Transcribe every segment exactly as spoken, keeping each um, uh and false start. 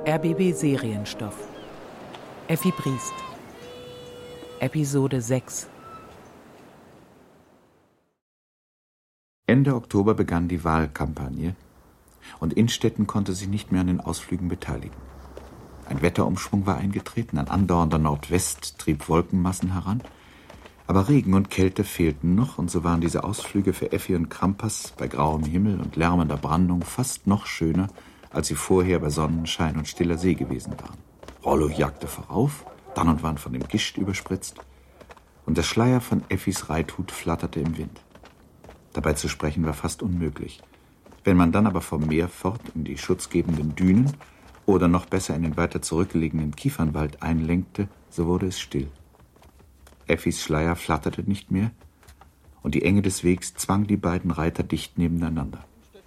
R B B Serienstoff. Effi Briest. Episode sechs. Ende Oktober begann die Wahlkampagne und Innstetten konnte sich nicht mehr an den Ausflügen beteiligen. Ein Wetterumschwung war eingetreten, ein andauernder Nordwest trieb Wolkenmassen heran, aber Regen und Kälte fehlten noch, und so waren diese Ausflüge für Effi und Krampas bei grauem Himmel und lärmender Brandung fast noch schöner, als sie vorher bei Sonnenschein und stiller See gewesen waren. Rollo jagte vorauf, dann und wann von dem Gischt überspritzt, und der Schleier von Effis Reithut flatterte im Wind. Dabei zu sprechen war fast unmöglich. Wenn man dann aber vom Meer fort in die schutzgebenden Dünen oder noch besser in den weiter zurückgelegenen Kiefernwald einlenkte, so wurde es still. Effis Schleier flatterte nicht mehr, und die Enge des Wegs zwang die beiden Reiter dicht nebeneinander.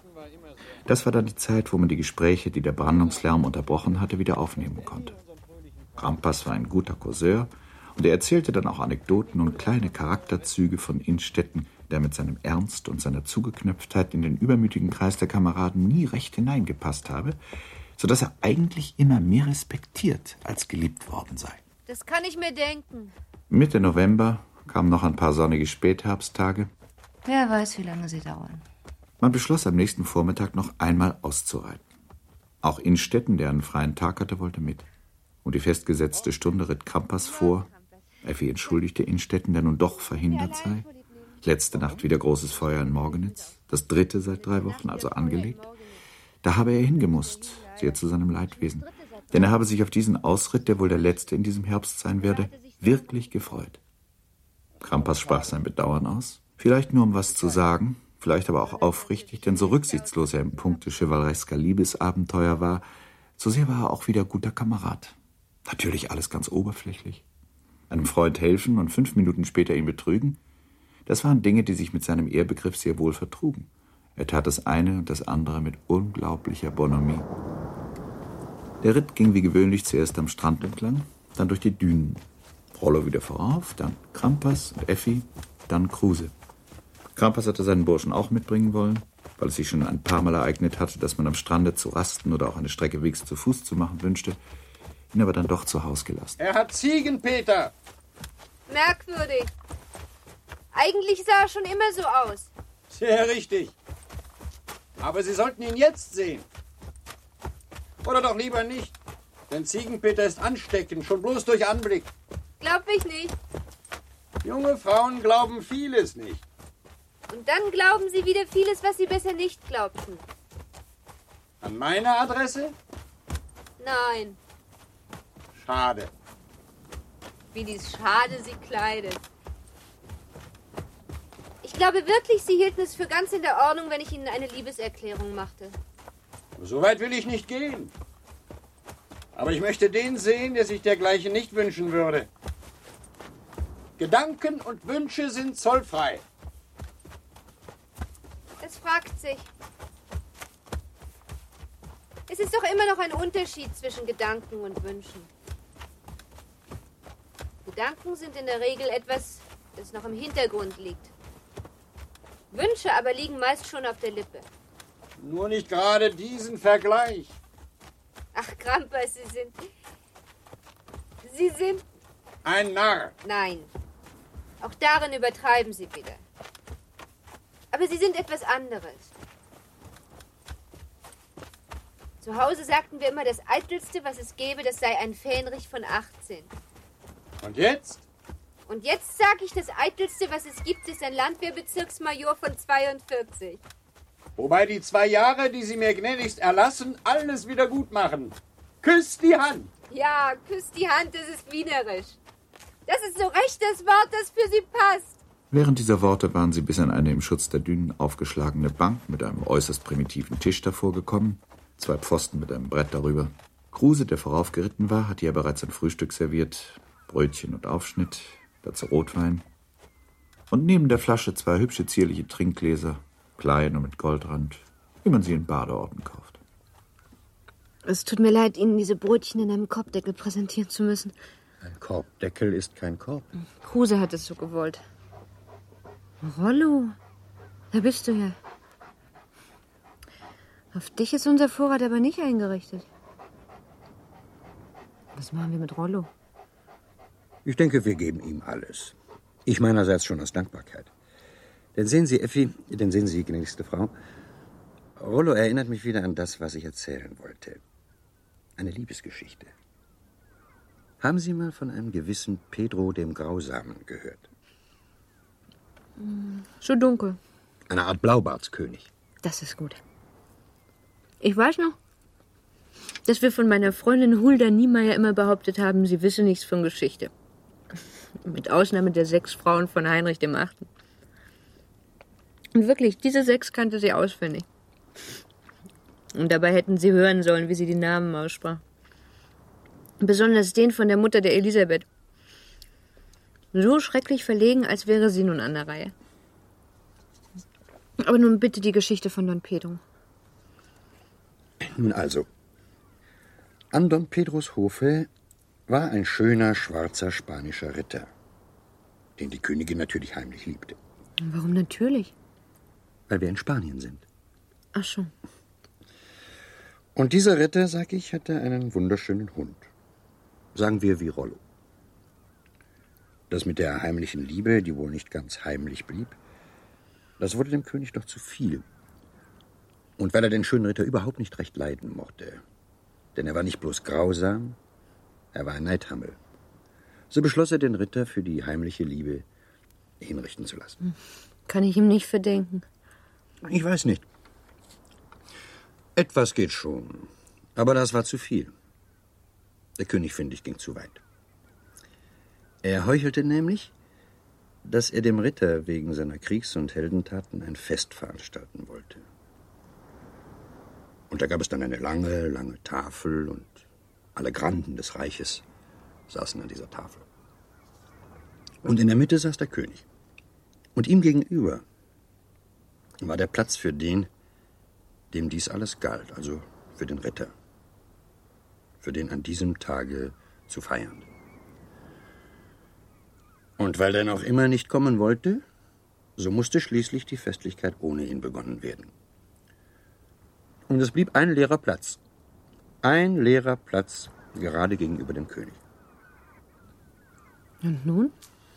Das war dann die Zeit, wo man die Gespräche, die der Brandungslärm unterbrochen hatte, wieder aufnehmen konnte. Krampas war ein guter Causeur, und er erzählte dann auch Anekdoten und kleine Charakterzüge von Innstetten, der mit seinem Ernst und seiner Zugeknöpftheit in den übermütigen Kreis der Kameraden nie recht hineingepasst habe, so dass er eigentlich immer mehr respektiert als geliebt worden sei. Das kann ich mir denken. Mitte November kamen noch ein paar sonnige Spätherbsttage. Wer weiß, wie lange sie dauern. Man beschloss, am nächsten Vormittag noch einmal auszureiten. Auch Innstetten, der einen freien Tag hatte, wollte mit. Um die festgesetzte Stunde ritt Krampas vor. Effi entschuldigte Innstetten, der nun doch verhindert sei. Letzte Nacht wieder großes Feuer in Morgenitz, das dritte seit drei Wochen, also angelegt. Da habe er hingemusst, sehr zu seinem Leidwesen. Denn er habe sich auf diesen Ausritt, der wohl der letzte in diesem Herbst sein werde, wirklich gefreut. Krampas sprach sein Bedauern aus, vielleicht nur um was zu sagen, vielleicht aber auch aufrichtig, denn so rücksichtslos er im Punkte chevaleresker Liebesabenteuer war, so sehr war er auch wieder guter Kamerad. Natürlich alles ganz oberflächlich. Einem Freund helfen und fünf Minuten später ihn betrügen, das waren Dinge, die sich mit seinem Ehrbegriff sehr wohl vertrugen. Er tat das eine und das andere mit unglaublicher Bonhomie. Der Ritt ging wie gewöhnlich zuerst am Strand entlang, dann durch die Dünen. Rollo wieder vorauf, dann Krampas und Effi, dann Kruse. Krampas hatte seinen Burschen auch mitbringen wollen, weil es sich schon ein paar Mal ereignet hatte, dass man am Strande zu rasten oder auch eine Strecke wegs zu Fuß zu machen wünschte, ihn aber dann doch zu Haus gelassen. Er hat Ziegen, Peter! Merkwürdig. Eigentlich sah er schon immer so aus. Sehr richtig. Aber Sie sollten ihn jetzt sehen. Oder doch lieber nicht. Denn Ziegenpeter ist ansteckend, schon bloß durch Anblick. Glaub ich nicht. Junge Frauen glauben vieles nicht. Und dann glauben sie wieder vieles, was sie besser nicht glaubten. An meine Adresse? Nein. Schade. Wie dies schade sie kleidet. Ich glaube wirklich, sie hielten es für ganz in der Ordnung, wenn ich ihnen eine Liebeserklärung machte. So weit will ich nicht gehen. Aber ich möchte den sehen, der sich dergleichen nicht wünschen würde. Gedanken und Wünsche sind zollfrei. Es fragt sich. Es ist doch immer noch ein Unterschied zwischen Gedanken und Wünschen. Gedanken sind in der Regel etwas, das noch im Hintergrund liegt. Wünsche aber liegen meist schon auf der Lippe. Nur nicht gerade diesen Vergleich. Ach, Krampas, Sie sind... Sie sind... Ein Narr. Nein. Auch darin übertreiben Sie wieder. Aber Sie sind etwas anderes. Zu Hause sagten wir immer, das Eitelste, was es gäbe, das sei ein Fähnrich von achtzehn. Und jetzt? Und jetzt sage ich, das Eitelste, was es gibt, ist ein Landwehrbezirksmajor von zweiundvierzig. Wobei die zwei Jahre, die Sie mir gnädigst erlassen, alles wieder gut machen. Küss die Hand. Ja, küss die Hand, das ist wienerisch. Das ist so recht das Wort, das für Sie passt. Während dieser Worte waren sie bis an eine im Schutz der Dünen aufgeschlagene Bank mit einem äußerst primitiven Tisch davor gekommen, zwei Pfosten mit einem Brett darüber. Kruse, der voraufgeritten war, hatte ja bereits ein Frühstück serviert, Brötchen und Aufschnitt, dazu Rotwein. Und neben der Flasche zwei hübsche, zierliche Trinkgläser, klein und mit Goldrand, wie man sie in Badeorten kauft. Es tut mir leid, Ihnen diese Brötchen in einem Korbdeckel präsentieren zu müssen. Ein Korbdeckel ist kein Korb. Kruse hat es so gewollt. Rollo, da bist du ja. Auf dich ist unser Vorrat aber nicht eingerichtet. Was machen wir mit Rollo? Ich denke, wir geben ihm alles. Ich meinerseits schon aus Dankbarkeit. Denn sehen Sie, Effi, denn sehen Sie, gnädigste Frau, Rollo erinnert mich wieder an das, was ich erzählen wollte. Eine Liebesgeschichte. Haben Sie mal von einem gewissen Pedro dem Grausamen gehört? So dunkel. Eine Art Blaubartskönig. Das ist gut. Ich weiß noch, dass wir von meiner Freundin Hulda Niemeyer immer behauptet haben, sie wisse nichts von Geschichte. Mit Ausnahme der sechs Frauen von Heinrich dem Achten. Und wirklich, diese sechs kannte sie auswendig. Und dabei hätten sie hören sollen, wie sie die Namen aussprach. Besonders den von der Mutter der Elisabeth. So schrecklich verlegen, als wäre sie nun an der Reihe. Aber nun bitte die Geschichte von Don Pedro. Nun also, an Don Pedros Hofe war ein schöner, schwarzer spanischer Ritter, den die Königin natürlich heimlich liebte. Warum natürlich? Weil wir in Spanien sind. Ach schon. Und dieser Ritter, sag ich, hatte einen wunderschönen Hund. Sagen wir wie Rollo. Das mit der heimlichen Liebe, die wohl nicht ganz heimlich blieb, das wurde dem König doch zu viel. Und weil er den schönen Ritter überhaupt nicht recht leiden mochte, denn er war nicht bloß grausam, er war ein Neidhammel, so beschloss er, den Ritter für die heimliche Liebe hinrichten zu lassen. Kann ich ihm nicht verdenken. Ich weiß nicht. Etwas geht schon, aber das war zu viel. Der König, finde ich, ging zu weit. Er heuchelte nämlich, dass er dem Ritter wegen seiner Kriegs- und Heldentaten ein Fest veranstalten wollte. Und da gab es dann eine lange, lange Tafel und alle Granden des Reiches saßen an dieser Tafel. Und in der Mitte saß der König. Und ihm gegenüber war der Platz für den, dem dies alles galt, also für den Ritter, für den an diesem Tage zu feiern. Und weil er noch immer nicht kommen wollte, so musste schließlich die Festlichkeit ohne ihn begonnen werden. Und es blieb ein leerer Platz. Ein leerer Platz gerade gegenüber dem König. Und nun?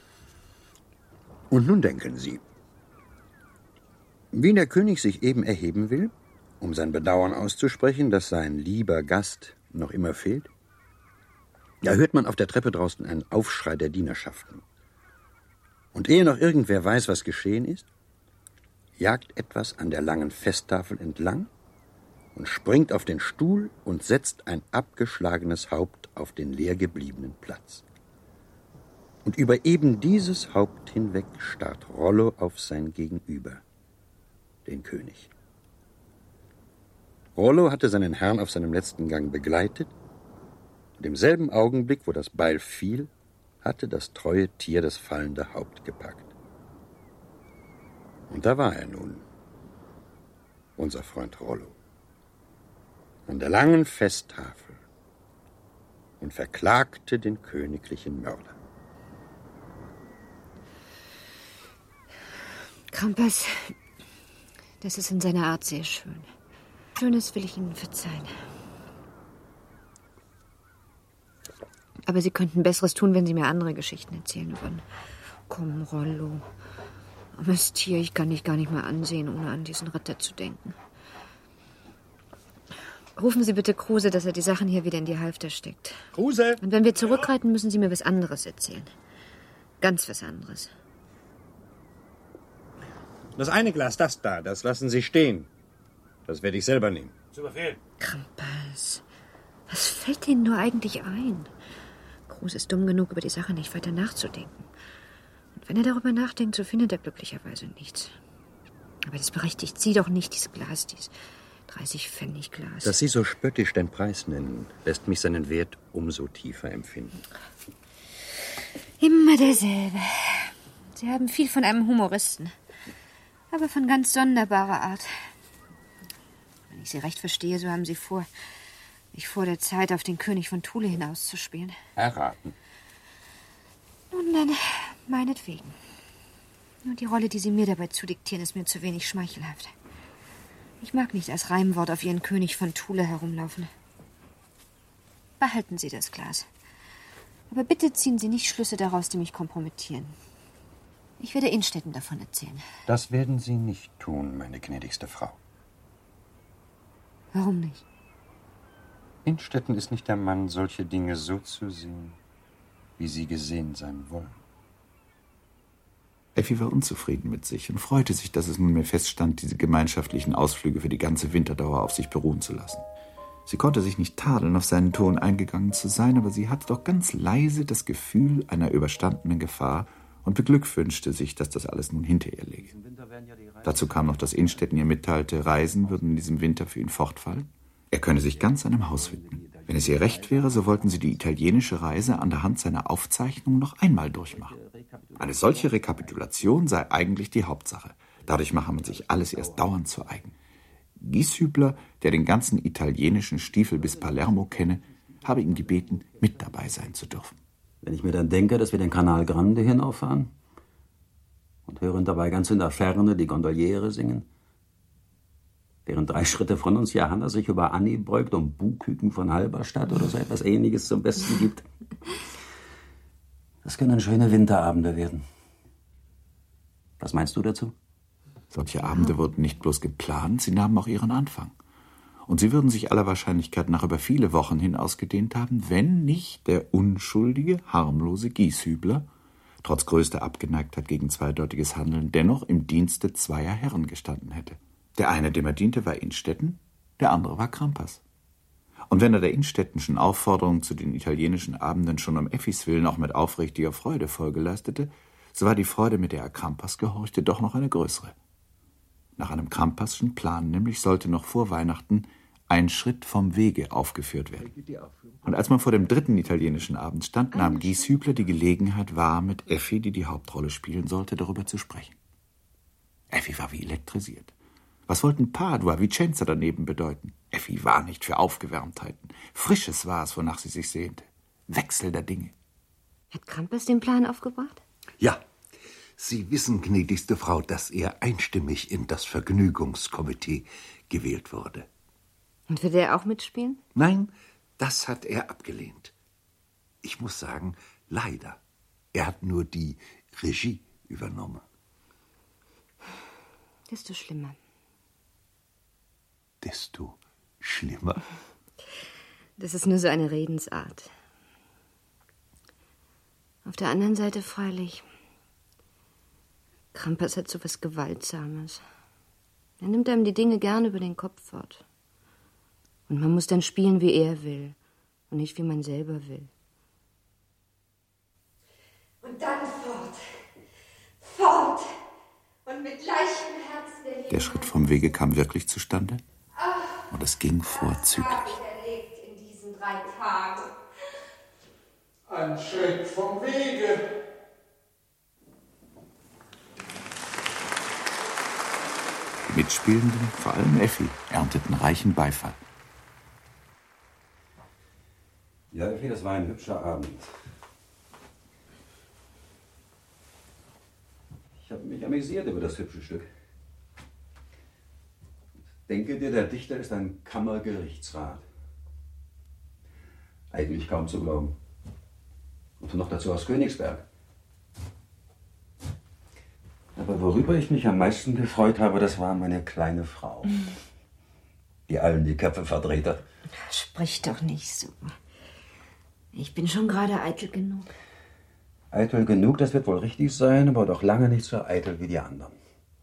Und nun denken Sie, wie der König sich eben erheben will, um sein Bedauern auszusprechen, dass sein lieber Gast noch immer fehlt, da hört man auf der Treppe draußen einen Aufschrei der Dienerschaften. Und ehe noch irgendwer weiß, was geschehen ist, jagt etwas an der langen Festtafel entlang und springt auf den Stuhl und setzt ein abgeschlagenes Haupt auf den leer gebliebenen Platz. Und über eben dieses Haupt hinweg starrt Rollo auf sein Gegenüber, den König. Rollo hatte seinen Herrn auf seinem letzten Gang begleitet, und im selben Augenblick, wo das Beil fiel, hatte das treue Tier das fallende Haupt gepackt. Und da war er nun, unser Freund Rollo, an der langen Festtafel und verklagte den königlichen Mörder. Krampas, das ist in seiner Art sehr schön. Schönes will ich Ihnen verzeihen. Aber Sie könnten Besseres tun, wenn Sie mir andere Geschichten erzählen würden. Komm, Rollo. Armes Tier, ich kann dich gar nicht mehr ansehen, ohne an diesen Ritter zu denken. Rufen Sie bitte Kruse, dass er die Sachen hier wieder in die Halfter steckt. Kruse! Und wenn wir zurückreiten, müssen Sie mir was anderes erzählen. Ganz was anderes. Das eine Glas, das da, das lassen Sie stehen. Das werde ich selber nehmen. Zu Befehl. Krampas, was fällt Ihnen nur eigentlich ein? Kruse ist dumm genug, über die Sache nicht weiter nachzudenken. Und wenn er darüber nachdenkt, so findet er glücklicherweise nichts. Aber das berechtigt Sie doch nicht, dieses Glas, dieses dreißig Pfennig Glas. Dass Sie so spöttisch den Preis nennen, lässt mich seinen Wert umso tiefer empfinden. Immer derselbe. Sie haben viel von einem Humoristen. Aber von ganz sonderbarer Art. Wenn ich Sie recht verstehe, so haben Sie vor, mich vor der Zeit auf den König von Thule hinauszuspielen. Erraten. Nun dann, meinetwegen. Nur die Rolle, die Sie mir dabei zudiktieren, ist mir zu wenig schmeichelhaft. Ich mag nicht als Reimwort auf Ihren König von Thule herumlaufen. Behalten Sie das Glas. Aber bitte ziehen Sie nicht Schlüsse daraus, die mich kompromittieren. Ich werde Innstetten davon erzählen. Das werden Sie nicht tun, meine gnädigste Frau. Warum nicht? Innstetten ist nicht der Mann, solche Dinge so zu sehen, wie sie gesehen sein wollen. Effi war unzufrieden mit sich und freute sich, dass es nunmehr feststand, diese gemeinschaftlichen Ausflüge für die ganze Winterdauer auf sich beruhen zu lassen. Sie konnte sich nicht tadeln, auf seinen Ton eingegangen zu sein, aber sie hatte doch ganz leise das Gefühl einer überstandenen Gefahr und beglückwünschte sich, dass das alles nun hinter ihr läge. Dazu kam noch, dass Innstetten ihr mitteilte, Reisen würden in diesem Winter für ihn fortfallen. Er könne sich ganz seinem Haus widmen. Wenn es ihr recht wäre, so wollten sie die italienische Reise an der Hand seiner Aufzeichnung noch einmal durchmachen. Eine solche Rekapitulation sei eigentlich die Hauptsache. Dadurch mache man sich alles erst dauernd zu eigen. Gieshübler, der den ganzen italienischen Stiefel bis Palermo kenne, habe ihn gebeten, mit dabei sein zu dürfen. Wenn ich mir dann denke, dass wir den Canal Grande hinauffahren und hören dabei ganz in der Ferne die Gondoliere singen, während drei Schritte von uns Johanna sich über Annie beugt und Buhküken von Halberstadt oder so etwas Ähnliches zum Besten gibt. Das können schöne Winterabende werden. Was meinst du dazu? Solche Abende wurden nicht bloß geplant, sie nahmen auch ihren Anfang. Und sie würden sich aller Wahrscheinlichkeit nach über viele Wochen hin ausgedehnt haben, wenn nicht der unschuldige, harmlose Gieshübler, trotz größter Abgeneigtheit gegen zweideutiges Handeln, dennoch im Dienste zweier Herren gestanden hätte. Der eine, dem er diente, war Innstetten, der andere war Crampas. Und wenn er der Innstettenschen Aufforderung zu den italienischen Abenden schon um Effis Willen auch mit aufrichtiger Freude Folge leistete, so war die Freude, mit der er Crampas gehorchte, doch noch eine größere. Nach einem Krampasschen Plan nämlich sollte noch vor Weihnachten ein Schritt vom Wege aufgeführt werden. Und als man vor dem dritten italienischen Abend stand, nahm Gieshübler die Gelegenheit wahr, mit Effi, die die Hauptrolle spielen sollte, darüber zu sprechen. Effi war wie elektrisiert. Was wollten Padua, Vicenza daneben bedeuten? Effi war nicht für Aufgewärmtheiten. Frisches war es, wonach sie sich sehnte. Wechsel der Dinge. Hat Crampas den Plan aufgebracht? Ja. Sie wissen, gnädigste Frau, dass er einstimmig in das Vergnügungskomitee gewählt wurde. Und wird er auch mitspielen? Nein, das hat er abgelehnt. Ich muss sagen, leider. Er hat nur die Regie übernommen. Desto schlimmer. Desto schlimmer? Das ist nur so eine Redensart. Auf der anderen Seite freilich... Crampas hat so was Gewaltsames. Er nimmt einem die Dinge gern über den Kopf fort. Und man muss dann spielen, wie er will. Und nicht, wie man selber will. Und dann fort. Fort. Und mit leichtem Herzen der Liebe. Der Schritt vom Wege kam wirklich zustande. Und es ging vorzüglich. Was habe ich erlebt in diesen drei Tagen? Ein Schritt vom Wege. Die Mitspielenden, vor allem Effi, ernteten reichen Beifall. Ja, Effi, das war ein hübscher Abend. Ich habe mich amüsiert über das hübsche Stück. Denke dir, der Dichter ist ein Kammergerichtsrat. Eigentlich kaum zu glauben. Und noch dazu aus Königsberg. Aber worüber ich mich am meisten gefreut habe, das war meine kleine Frau. Die allen die Köpfe verdreht hat. Sprich doch nicht so. Ich bin schon gerade eitel genug. Eitel genug, das wird wohl richtig sein, aber doch lange nicht so eitel wie die anderen.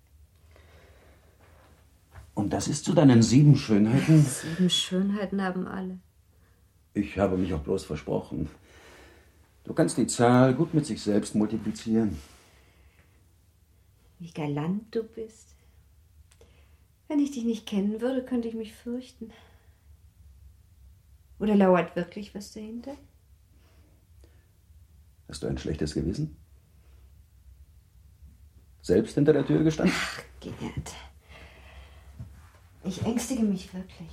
Und das ist zu deinen sieben Schönheiten? Sieben Schönheiten haben alle. Ich habe mich auch bloß versprochen. Du kannst die Zahl gut mit sich selbst multiplizieren. Wie galant du bist. Wenn ich dich nicht kennen würde, könnte ich mich fürchten. Oder lauert wirklich was dahinter? Hast du ein schlechtes Gewissen? Selbst hinter der Tür gestanden? Ach, Gerd. Ich ängstige mich wirklich.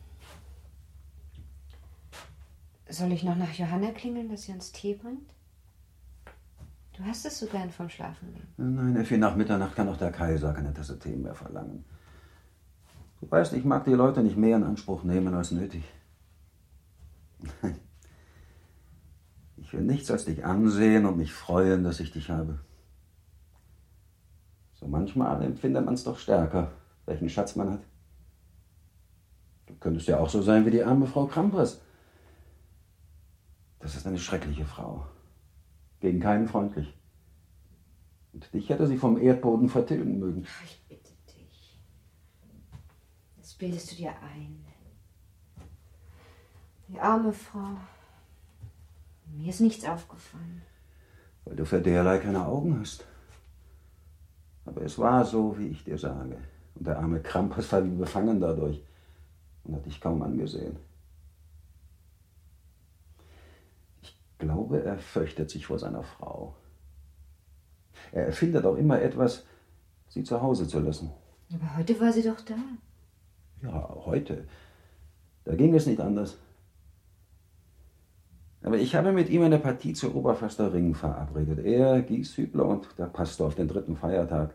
Soll ich noch nach Johanna klingeln, dass sie uns Tee bringt? Du hast es so gern vom Schlafengehen. Nein, Effi, nach Mitternacht kann auch der Kaiser keine Tasse Tee mehr verlangen. Du weißt, ich mag die Leute nicht mehr in Anspruch nehmen als nötig. Nein. Ich will nichts als dich ansehen und mich freuen, dass ich dich habe. So manchmal empfindet man es doch stärker, welchen Schatz man hat. Du könntest ja auch so sein wie die arme Frau Krampas. Das ist eine schreckliche Frau. Gegen keinen freundlich. Und dich hätte sie vom Erdboden vertilgen mögen. Ich bitte dich. Das bildest du dir ein. Die arme Frau. Mir ist nichts aufgefallen. Weil du für derlei keine Augen hast. Aber es war so, wie ich dir sage. Und der arme Krampas war wie befangen dadurch und hat dich kaum angesehen. Ich glaube, er fürchtet sich vor seiner Frau. Er erfindet auch immer etwas, sie zu Hause zu lassen. Aber heute war sie doch da. Ja, heute. Da ging es nicht anders. Aber ich habe mit ihm eine Partie zu Oberförster Ring verabredet. Er, Gieshübler und der Pastor auf den dritten Feiertag.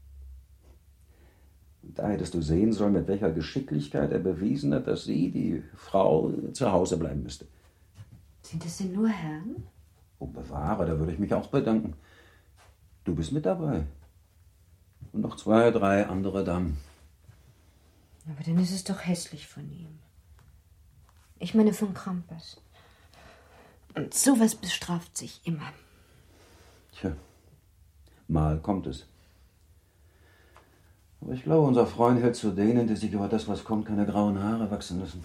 Und da hättest du sehen sollen, mit welcher Geschicklichkeit er bewiesen hat, dass sie, die Frau, zu Hause bleiben müsste. Sind das denn nur Herren? Oh, bewahre, da würde ich mich auch bedanken. Du bist mit dabei. Und noch zwei, drei andere Damen. Aber dann ist es doch hässlich von ihm. Ich meine von Krampas. Und sowas bestraft sich immer. Tja, mal kommt es. Aber ich glaube, unser Freund hält zu denen, die sich über das, was kommt, keine grauen Haare wachsen lassen.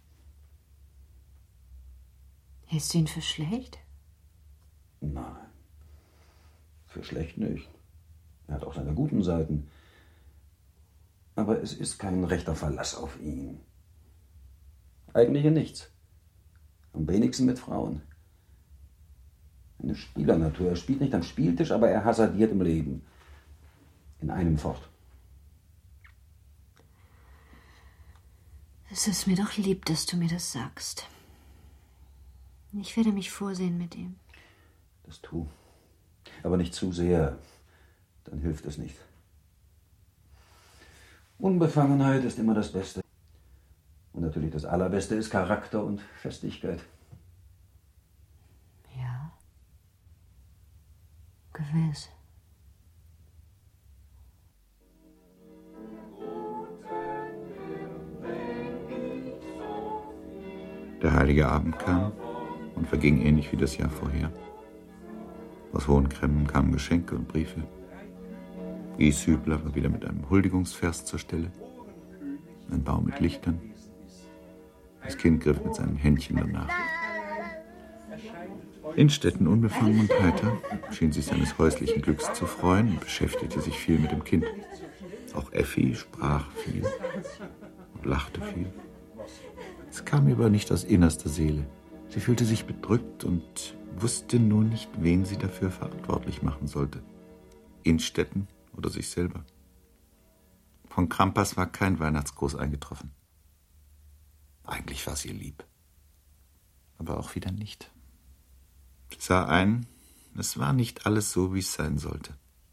Hältst du ihn für schlecht? Nein, für schlecht nicht. Er hat auch seine guten Seiten. Aber es ist kein rechter Verlass auf ihn. Eigentlich in nichts. Am wenigsten mit Frauen. Eine Spielernatur. Er spielt nicht am Spieltisch, aber er hasardiert im Leben. In einem fort. Es ist mir doch lieb, dass du mir das sagst. Ich werde mich vorsehen mit ihm. Das tu. Aber nicht zu sehr. Dann hilft es nicht. Unbefangenheit ist immer das Beste. Und natürlich das Allerbeste ist Charakter und Festigkeit. Ja. Gewiss. Der heilige Abend kam und verging ähnlich wie das Jahr vorher. Aus Hohen Cremmen kamen Geschenke und Briefe. Gieshübler war wieder mit einem Huldigungsvers zur Stelle. Ein Baum mit Lichtern. Das Kind griff mit seinen Händchen danach. Innstetten, unbefangen und heiter, schien sich seines häuslichen Glücks zu freuen und beschäftigte sich viel mit dem Kind. Auch Effi sprach viel und lachte viel. Es kam ihr aber nicht aus innerster Seele. Sie fühlte sich bedrückt und wusste nur nicht, wen sie dafür verantwortlich machen sollte. Innstetten oder sich selber. Von Krampas war kein Weihnachtsgruß eingetroffen. Eigentlich war es ihr lieb. Aber auch wieder nicht. Sie sah ein, es war nicht alles so, wie es sein sollte.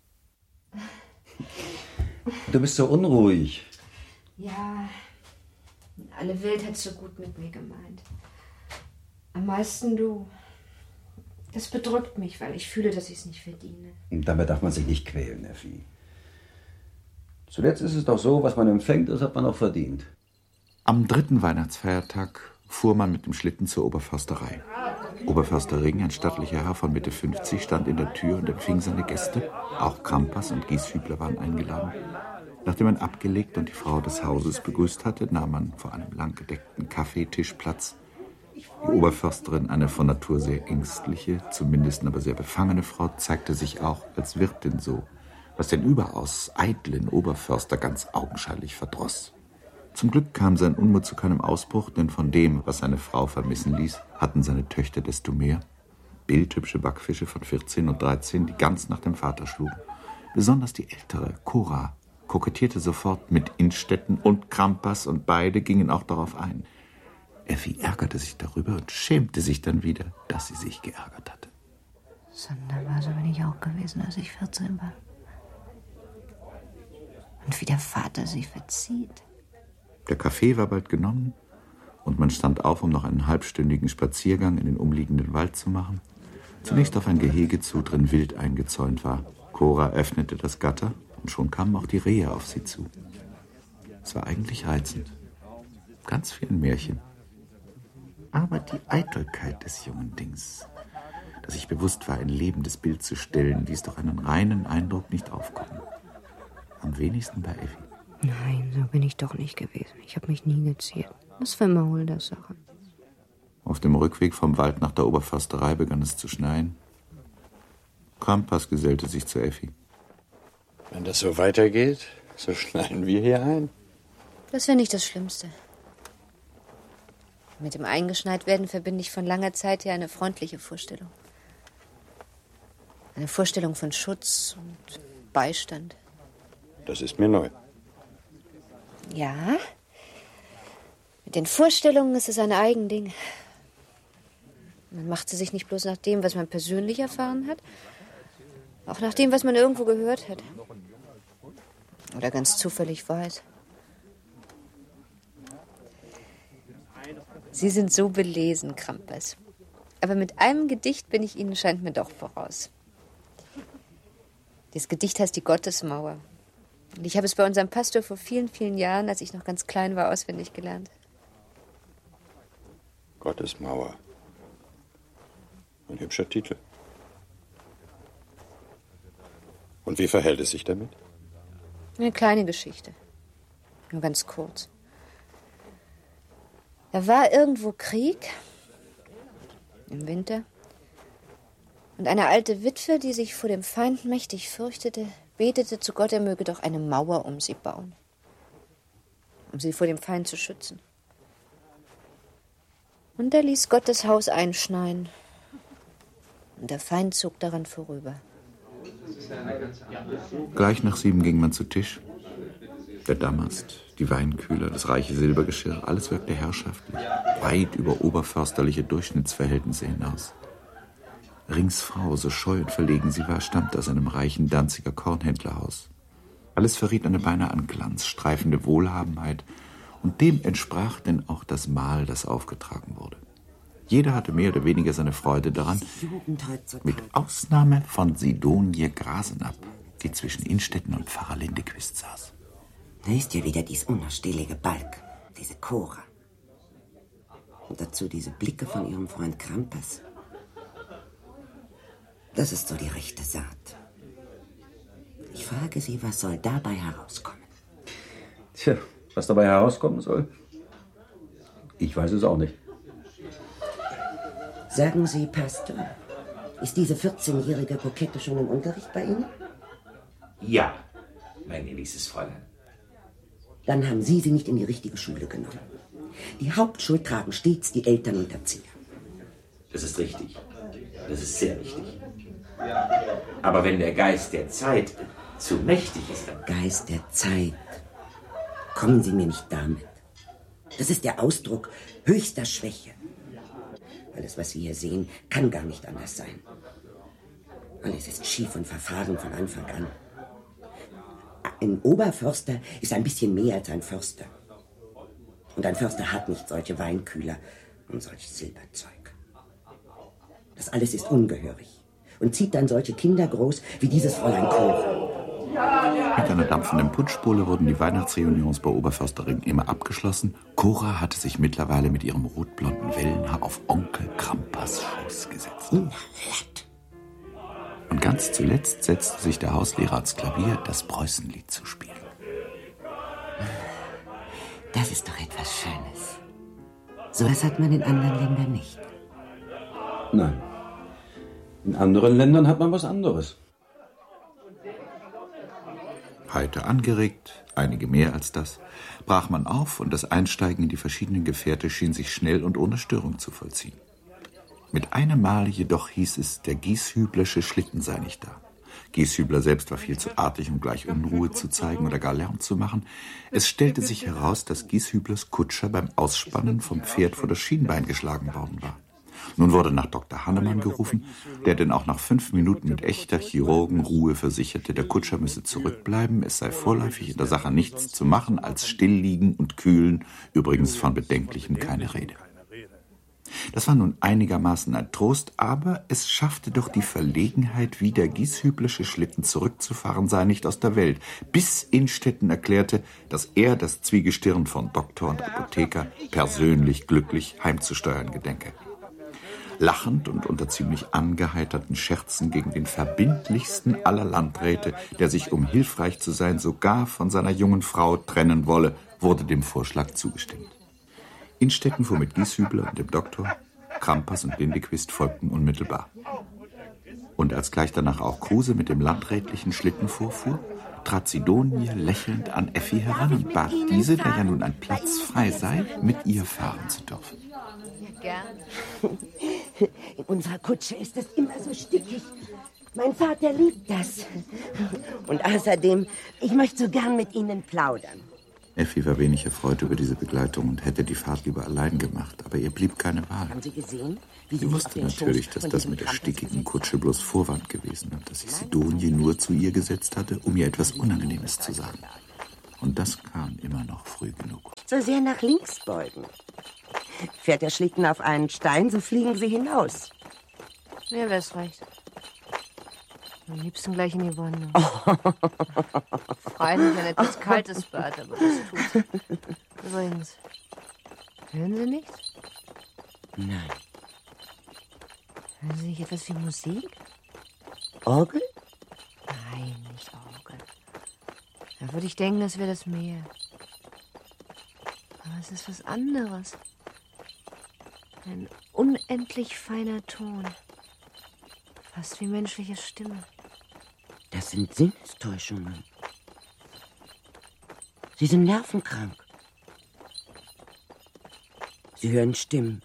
Du bist so unruhig. Ja, alle Welt hat so gut mit mir gemeint. Am meisten du. Das bedrückt mich, weil ich fühle, dass ich es nicht verdiene. Dabei darf man sich nicht quälen, Effi. Zuletzt ist es doch so, was man empfängt, das hat man auch verdient. Am dritten Weihnachtsfeiertag fuhr man mit dem Schlitten zur Oberförsterei. Oberförster Ring, ein stattlicher Herr von Mitte fünfzig, stand in der Tür und empfing seine Gäste. Auch Krampas und Gieshübler waren eingeladen. Nachdem man abgelegt und die Frau des Hauses begrüßt hatte, nahm man vor einem langgedeckten Kaffeetisch Platz. Die Oberförsterin, eine von Natur sehr ängstliche, zumindest aber sehr befangene Frau, zeigte sich auch als Wirtin so, was den überaus eitlen Oberförster ganz augenscheinlich verdross. Zum Glück kam sein Unmut zu keinem Ausbruch, denn von dem, was seine Frau vermissen ließ, hatten seine Töchter desto mehr. Bildhübsche Backfische von vierzehn und dreizehn, die ganz nach dem Vater schlugen. Besonders die ältere, Cora, kokettierte sofort mit Innstetten und Krampas und beide gingen auch darauf ein. Effi ärgerte sich darüber und schämte sich dann wieder, dass sie sich geärgert hatte. Sonderbar, so bin ich auch gewesen, als ich vierzehn war. Und wie der Vater sich verzieht. Der Kaffee war bald genommen Und man stand auf, um noch einen halbstündigen Spaziergang in den umliegenden Wald zu machen. Zunächst auf ein Gehege zu, drin wild eingezäunt war. Cora öffnete das Gatter und schon kamen auch die Rehe auf sie zu. Es war eigentlich reizend. Ganz wie ein Märchen. Aber die Eitelkeit des jungen Dings, dass sich bewusst war, ein lebendes Bild zu stellen, ließ doch einen reinen Eindruck nicht aufkommen. Am wenigsten bei Effi. Nein, so bin ich doch nicht gewesen. Ich habe mich nie geziert. Das war immer Hulders Sache. Auf dem Rückweg vom Wald nach der Oberförsterei begann es zu schneien. Krampas gesellte sich zu Effi. Wenn das so weitergeht, so schneiden wir hier ein. Das wäre nicht das Schlimmste. Mit dem Eingeschneitwerden verbinde ich von langer Zeit her eine freundliche Vorstellung. Eine Vorstellung von Schutz und Beistand. Das ist mir neu. Ja, mit den Vorstellungen ist es ein Eigending. Man macht sie sich nicht bloß nach dem, was man persönlich erfahren hat, auch nach dem, was man irgendwo gehört hat. Oder ganz zufällig weiß. Sie sind so belesen, Krampas. Aber mit einem Gedicht bin ich Ihnen, scheint mir doch, voraus. Das Gedicht heißt Die Gottesmauer. Und ich habe es bei unserem Pastor vor vielen, vielen Jahren, als ich noch ganz klein war, auswendig gelernt. Gottesmauer. Ein hübscher Titel. Und wie verhält es sich damit? Eine kleine Geschichte. Nur ganz kurz. Da war irgendwo Krieg. Im Winter. Und eine alte Witwe, die sich vor dem Feind mächtig fürchtete, betete zu Gott, er möge doch eine Mauer um sie bauen. Um sie vor dem Feind zu schützen. Und er ließ Gott das Haus einschneien. Und der Feind zog daran vorüber. Gleich nach sieben ging man zu Tisch. Der Damast, die Weinkühler, das reiche Silbergeschirr, alles wirkte herrschaftlich, weit über oberförsterliche Durchschnittsverhältnisse hinaus. Rings Frau, so scheu und verlegen sie war, stammte aus einem reichen Danziger Kornhändlerhaus. Alles verriet eine beinahe an Glanz, streifende Wohlhabenheit, und dem entsprach denn auch das Mahl, das aufgetragen wurde. Jeder hatte mehr oder weniger seine Freude daran, mit Ausnahme von Sidonie Grasenapp, die zwischen Innstetten und Pfarrer Lindequist saß. Da ist ja wieder dies unausstehliche Balk, diese Cora. Und dazu diese Blicke von ihrem Freund Krampas. Das ist so die rechte Saat. Ich frage Sie, was soll dabei herauskommen? Tja, was dabei herauskommen soll? Ich weiß es auch nicht. Sagen Sie, Pastor, ist diese vierzehnjährige Kokette schon im Unterricht bei Ihnen? Ja, mein liebstes Fräulein. Dann haben Sie sie nicht in die richtige Schule genommen. Die Hauptschuld tragen stets die Eltern und Erzieher. Das ist richtig. Das ist sehr richtig. Aber wenn der Geist der Zeit zu mächtig ist, dann... Geist der Zeit. Kommen Sie mir nicht damit. Das ist der Ausdruck höchster Schwäche. Alles, was Sie hier sehen, kann gar nicht anders sein. Alles ist schief und verfahren von Anfang an. Ein Oberförster ist ein bisschen mehr als ein Förster. Und ein Förster hat nicht solche Weinkühler und solch Silberzeug. Das alles ist ungehörig und zieht dann solche Kinder groß wie dieses Fräulein Cora. Mit einer dampfenden Punschbowle wurden die Weihnachtsreunions bei Oberförsterring immer abgeschlossen. Cora hatte sich mittlerweile mit ihrem rotblonden Wellenhaar auf Onkel Krampas Schoß gesetzt. Und ganz zuletzt setzte sich der Hauslehrer ans Klavier, das Preußenlied zu spielen. Das ist doch etwas Schönes. So was hat man in anderen Ländern nicht. Nein. In anderen Ländern hat man was anderes. Heiter angeregt, einige mehr als das, brach man auf und das Einsteigen in die verschiedenen Gefährte schien sich schnell und ohne Störung zu vollziehen. Mit einem Male jedoch hieß es, der Gieshüblersche Schlitten sei nicht da. Gieshübler selbst war viel zu artig, um gleich Unruhe zu zeigen oder gar Lärm zu machen. Es stellte sich heraus, dass Gieshüblers Kutscher beim Ausspannen vom Pferd vor das Schienbein geschlagen worden war. Nun wurde nach Doktor Hannemann gerufen, der denn auch nach fünf Minuten mit echter Chirurgenruhe versicherte, der Kutscher müsse zurückbleiben, es sei vorläufig in der Sache nichts zu machen als stillliegen und kühlen, übrigens von Bedenklichem keine Rede. Das war nun einigermaßen ein Trost, aber es schaffte doch die Verlegenheit, wie der gieshüblersche Schlitten zurückzufahren sei, nicht aus der Welt, bis Innstetten erklärte, dass er das Zwiegestirn von Doktor und Apotheker persönlich glücklich heimzusteuern gedenke. Lachend und unter ziemlich angeheiterten Scherzen gegen den verbindlichsten aller Landräte, der sich, um hilfreich zu sein, sogar von seiner jungen Frau trennen wolle, wurde dem Vorschlag zugestimmt. Innstetten fuhr mit Gieshübler und dem Doktor, Krampas und Lindequist folgten unmittelbar. Und als gleich danach auch Kruse mit dem landrätlichen Schlitten vorfuhr, trat Sidonie lächelnd an Effi heran und bat diese, da ja nun ein Platz frei sei, mit ihr fahren zu dürfen. Gern. In unserer Kutsche ist es immer so stickig. Mein Vater liebt das. Und außerdem, ich möchte so gern mit Ihnen plaudern. Effi war wenig erfreut über diese Begleitung und hätte die Fahrt lieber allein gemacht, aber ihr blieb keine Wahl. Haben Sie gesehen, wie Sie Sie wusste natürlich, dass das mit der stickigen Kutsche bloß Vorwand gewesen und dass sich Sidonie nur zu ihr gesetzt hatte, um ihr etwas Unangenehmes zu sagen. Und das kam immer noch früh genug. So sehr nach links beugen. Fährt der Schlitten auf einen Stein, so fliegen Sie hinaus. Mir wär's recht. Am liebsten gleich in die Wanne. Oh. Freilich ein etwas kaltes Bad, aber das tut. Übrigens, hören Sie nichts? Nein. Hören Sie nicht etwas wie Musik? Orgel? Nein, nicht Orgel. Da würde ich denken, das wäre das Meer. Aber es ist was anderes. Ein unendlich feiner Ton. Fast wie menschliche Stimme. Das sind Sinnestäuschungen. Sie sind nervenkrank. Sie hören Stimmen.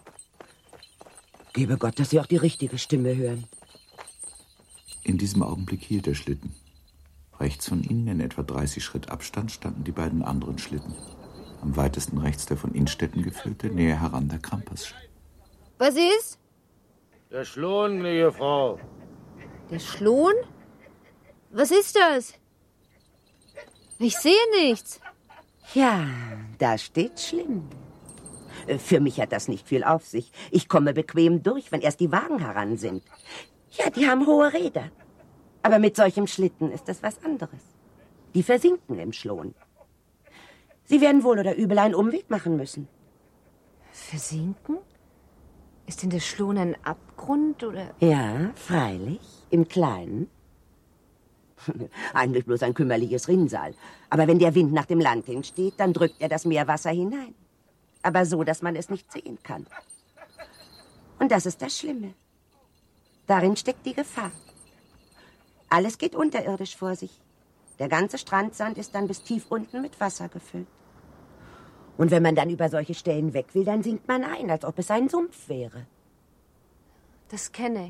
Gebe Gott, dass Sie auch die richtige Stimme hören. In diesem Augenblick hielt der Schlitten. Rechts von ihnen, in etwa dreißig Schritt Abstand, standen die beiden anderen Schlitten. Am weitesten rechts der von Innstetten geführte, näher heran der Krampas. Was ist? Der Schlohn, gnädige Frau. Der Schlohn? Was ist das? Ich sehe nichts. Ja, da steht schlimm. Für mich hat das nicht viel auf sich. Ich komme bequem durch, wenn erst die Wagen heran sind. Ja, die haben hohe Räder. Aber mit solchem Schlitten ist das was anderes. Die versinken im Schlohn. Sie werden wohl oder übel einen Umweg machen müssen. Versinken? Ist denn der Schlohn ein Abgrund, oder? Ja, freilich. Im Kleinen. Eigentlich bloß ein kümmerliches Rinnsal. Aber wenn der Wind nach dem Land hin steht, dann drückt er das Meerwasser hinein. Aber so, dass man es nicht sehen kann. Und das ist das Schlimme. Darin steckt die Gefahr. Alles geht unterirdisch vor sich. Der ganze Strandsand ist dann bis tief unten mit Wasser gefüllt. Und wenn man dann über solche Stellen weg will, dann sinkt man ein, als ob es ein Sumpf wäre. Das kenne ich.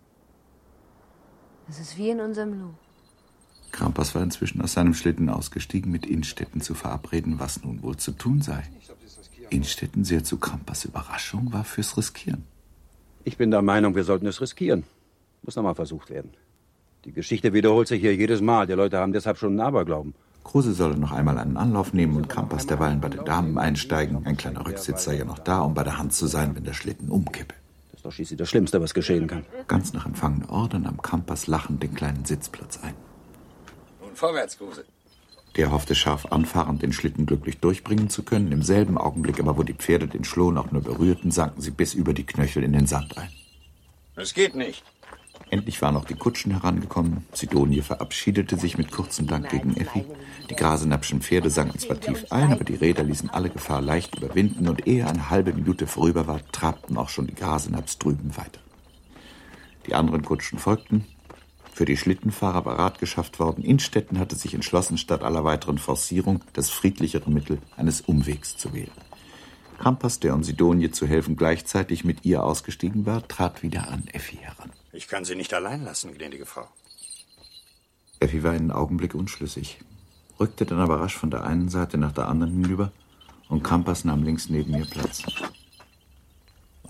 Das ist wie in unserem Loch. Krampas war inzwischen aus seinem Schlitten ausgestiegen, mit Innstetten zu verabreden, was nun wohl zu tun sei. Innstetten, sehr zu Krampas Überraschung, war fürs Riskieren. Ich bin der Meinung, wir sollten es riskieren. Muss noch mal versucht werden. Die Geschichte wiederholt sich hier jedes Mal. Die Leute haben deshalb schon einen Aberglauben. Kruse solle noch einmal einen Anlauf nehmen und Krampas derweilen bei den Damen einsteigen. Ein kleiner Rücksitz sei ja noch da, um bei der Hand zu sein, wenn der Schlitten umkippe. Das ist doch schließlich das Schlimmste, was geschehen kann. Ganz nach Empfang der Order nahm Krampas lachend den kleinen Sitzplatz ein. Nun vorwärts, Kruse. Der hoffte scharf anfahrend, den Schlitten glücklich durchbringen zu können. Im selben Augenblick aber, wo die Pferde den Schlohn auch nur berührten, sanken sie bis über die Knöchel in den Sand ein. Es geht nicht. Endlich waren auch die Kutschen herangekommen. Sidonie verabschiedete sich mit kurzem Dank gegen Effi. Die Grasenappschen Pferde sanken zwar tief ein, aber die Räder ließen alle Gefahr leicht überwinden, und ehe eine halbe Minute vorüber war, trabten auch schon die Grasenapps drüben weiter. Die anderen Kutschen folgten. Für die Schlittenfahrer war Rat geschafft worden. Innstetten hatte sich entschlossen, statt aller weiteren Forcierung das friedlichere Mittel eines Umwegs zu wählen. Krampas, der um Sidonie zu helfen gleichzeitig mit ihr ausgestiegen war, trat wieder an Effi heran. Ich kann Sie nicht allein lassen, gnädige Frau. Effi war einen Augenblick unschlüssig, rückte dann aber rasch von der einen Seite nach der anderen hinüber, und Krampas nahm links neben ihr Platz.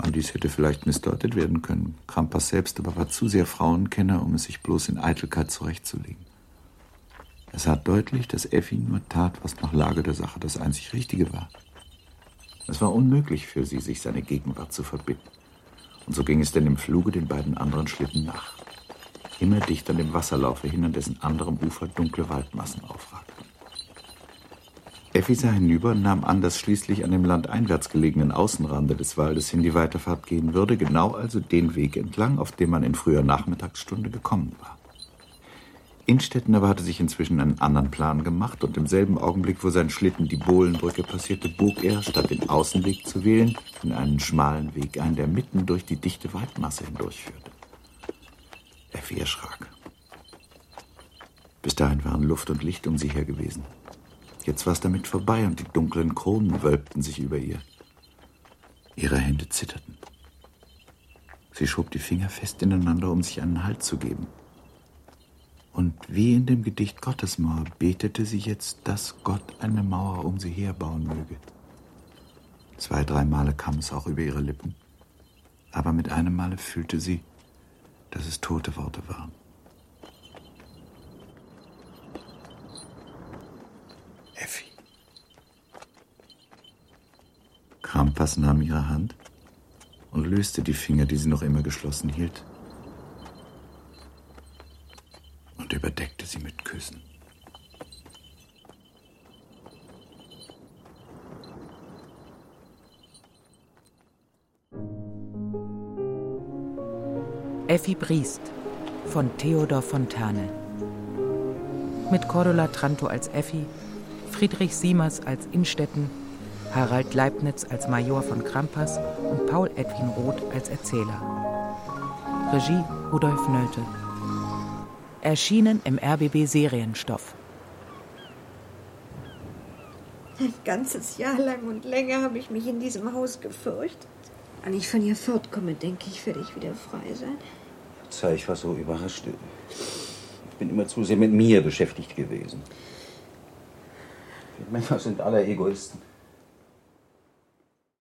All dies hätte vielleicht missdeutet werden können. Krampas selbst aber war zu sehr Frauenkenner, um es sich bloß in Eitelkeit zurechtzulegen. Er sah deutlich, dass Effi nur tat, was nach Lage der Sache das einzig Richtige war. Es war unmöglich für sie, sich seine Gegenwart zu verbitten. Und so ging es denn im Fluge den beiden anderen Schlitten nach. Immer dichter an dem Wasserlaufe hin, an dessen anderem Ufer dunkle Waldmassen aufragten. Effi sah hinüber und nahm an, dass schließlich an dem landeinwärts gelegenen Außenrande des Waldes hin die Weiterfahrt gehen würde, genau also den Weg entlang, auf dem man in früher Nachmittagsstunde gekommen war. Innstetten aber hatte sich inzwischen einen anderen Plan gemacht und im selben Augenblick, wo sein Schlitten die Bohlenbrücke passierte, bog er, statt den Außenweg zu wählen, in einen schmalen Weg ein, der mitten durch die dichte Waldmasse hindurchführte. Effi erschrak. Bis dahin waren Luft und Licht um sie her gewesen. Jetzt war es damit vorbei und die dunklen Kronen wölbten sich über ihr. Ihre Hände zitterten. Sie schob die Finger fest ineinander, um sich einen Halt zu geben. Und wie in dem Gedicht Gottesmauer betete sie jetzt, dass Gott eine Mauer um sie herbauen möge. Zwei, drei Male kam es auch über ihre Lippen, aber mit einem Male fühlte sie, dass es tote Worte waren. Effi. Krampas nahm ihre Hand und löste die Finger, die sie noch immer geschlossen hielt, und überdeckte sie mit Küssen. Effi Briest von Theodor Fontane. Mit Cordula Tranto als Effi, Friedrich Siemers als Innstetten, Harald Leibniz als Major von Krampas und Paul Edwin Roth als Erzähler. Regie Rudolf Nölte. Erschienen im R B B Serienstoff. Ein ganzes Jahr lang und länger habe ich mich in diesem Haus gefürchtet. Wenn ich von ihr fortkomme, denke ich, werde ich wieder frei sein. Verzeih, ich war so überrascht. Ich bin immer zu sehr mit mir beschäftigt gewesen. Wir Männer sind alle Egoisten.